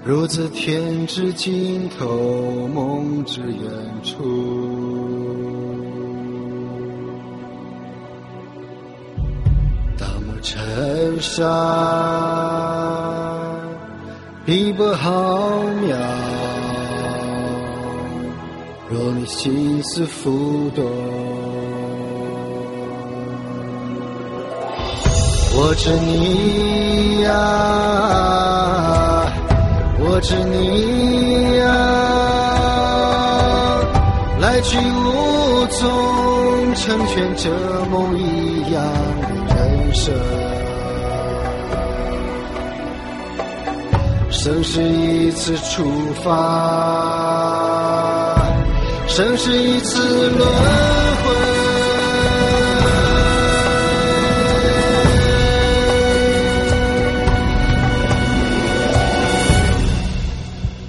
如自天之尽头，梦之远处。大漠尘沙，碧波浩渺。若你心思浮动，我知你呀，我知你呀，来去无踪，成全这梦一样的人生。生是一次出发，生是一次轮